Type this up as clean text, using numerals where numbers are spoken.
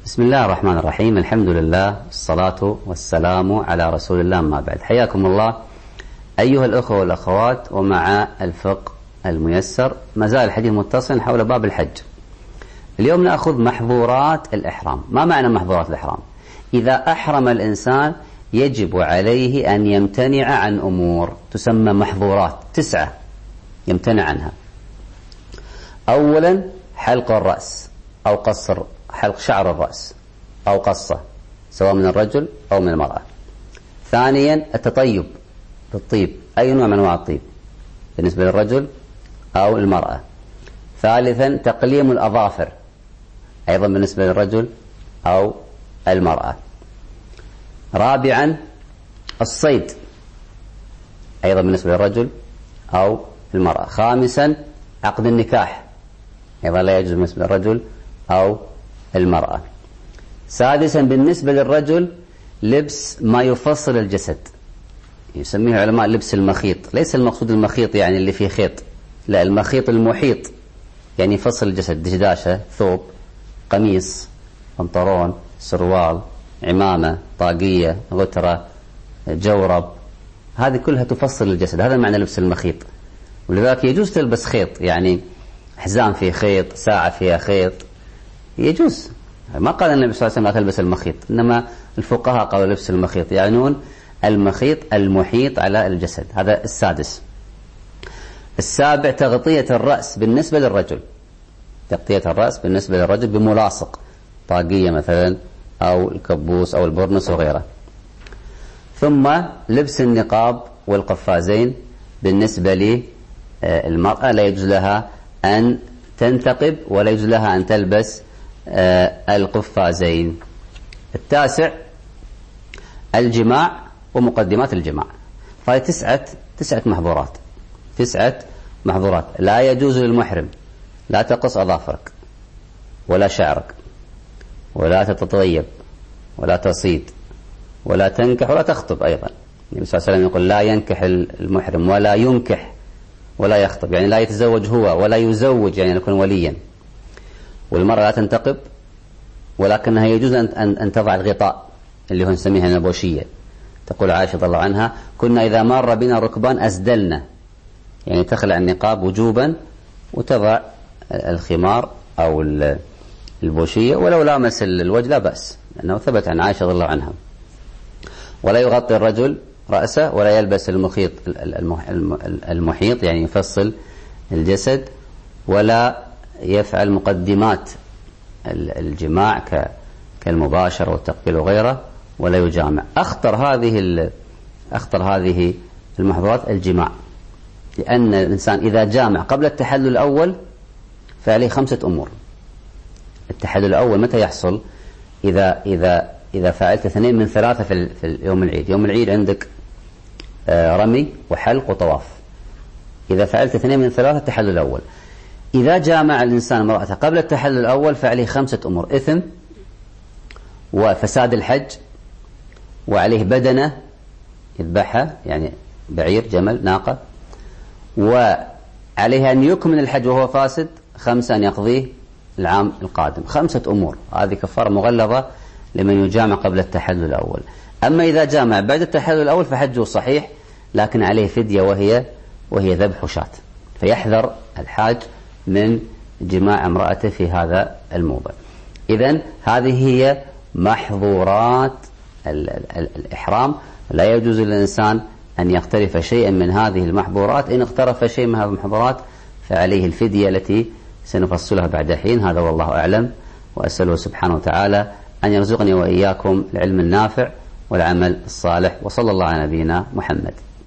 بسم الله الرحمن الرحيم. الحمد لله والصلاة والسلام على رسول الله، ما بعد. حياكم الله أيها الأخوة والأخوات، ومع الفقه الميسر ما زال الحديث متصل حول باب الحج. اليوم نأخذ محظورات الإحرام. ما معنى محظورات الإحرام؟ إذا أحرم الإنسان يجب عليه أن يمتنع عن أمور تسمى محظورات، 9 يمتنع عنها. أولا حلق الرأس أو قصر، حلق شعر الرأس أو قصة سواء من الرجل أو من المرأة. ثانيا التطيب بالطيب، أي نوع من أنواع الطيب بالنسبة للرجل أو المرأة. ثالثا تقليم الأظافر، أيضا بالنسبة للرجل أو المرأة. رابعا الصيد، أيضا بالنسبة للرجل أو المرأة. خامسا عقد النكاح، أيضا لا يجوز بالنسبة للرجل أو المرأة. سادسا بالنسبة للرجل لبس ما يفصل الجسد، يسميه علماء لبس المخيط. ليس المقصود المخيط يعني اللي فيه خيط، لا، المخيط المحيط، يعني يفصل الجسد، دشداشة، ثوب، قميص، بنطلون، سروال، عمامة، طاقية، غترة، جورب، هذه كلها تفصل الجسد. هذا معنى لبس المخيط. ولذلك يجوز تلبس خيط، يعني حزام فيه خيط، ساعة فيها خيط، يجوز. ما قال النبي صلى الله عليه وسلم لا تلبس المخيط، إنما الفقهاء قالوا لبس المخيط، يعنون المخيط المحيط على الجسد. هذا السادس. السابع تغطية الرأس بالنسبة للرجل، تغطية الرأس بالنسبة للرجل بملاصق، طاقية مثلا أو الكبوس أو البرنس وغيره. ثم لبس النقاب والقفازين بالنسبة للمرأة، لا يجوز لها أن تنتقب ولا يجوز لها أن تلبس القفازين. التاسع الجماع ومقدمات الجماع. فهي تسعة محظورات، 9 محظورات. لا يجوز للمحرم لا تقص أظافرك ولا شعرك ولا تتطيب ولا تصيد ولا تنكح ولا تخطب. أيضا النبي صلى الله عليه وسلم يقول لا ينكح المحرم ولا ينكح ولا يخطب، يعني لا يتزوج هو ولا يزوج، يعني يكون وليا. والمرأة لا تنتقب، ولكنها يجوز أن تضع الغطاء اللي هو نسميها النبوشية. تقول عائشة رضي الله عنها كنا إذا مر بنا ركبان أسدلنا، يعني تخلع النقاب وجوبا وتضع الخمار أو البوشية، ولو لامس الوجه لا بأس، لأنه ثبت عن عائشة رضي الله عنها. ولا يغطي الرجل رأسه ولا يلبس المحيط، يعني يفصل الجسد، ولا يفعل مقدمات الجماع كالمباشرة والتقبيل وغيره، ولا يجامع. أخطر هذه المحظورات الجماع، لأن الإنسان إذا جامع قبل التحلل الأول فعليه 5 أمور. التحلل الأول متى يحصل؟ إذا فعلت 2 من 3 في يوم العيد. يوم العيد عندك رمي وحلق وطواف. إذا فعلت 2 من 3 التحلل الأول. إذا جامع الإنسان امرأته قبل التحلل الأول فعليه 5 أمور: إثم، وفساد الحج، وعليه بدنة يذبحها، يعني بعير، جمل، ناقة، وعليه أن يكمل الحج وهو فاسد، 5 أن يقضيه العام القادم. 5 أمور. هذه كفارة مغلظة لمن يجامع قبل التحلل الأول. أما إذا جامع بعد التحلل الأول فحجه صحيح، لكن عليه فدية وهي ذبح شاة. فيحذر الحاج من جماع امرأته في هذا الموضع. إذن هذه هي محظورات الإحرام. لا يجوز للإنسان أن يقترف شيئا من هذه المحظورات. إن اقترف شيء من هذه المحظورات فعليه الفدية التي سنفصلها بعد حين. هذا والله أعلم، وأسأله سبحانه وتعالى أن يرزقني وإياكم العلم النافع والعمل الصالح، وصلى الله على نبينا محمد.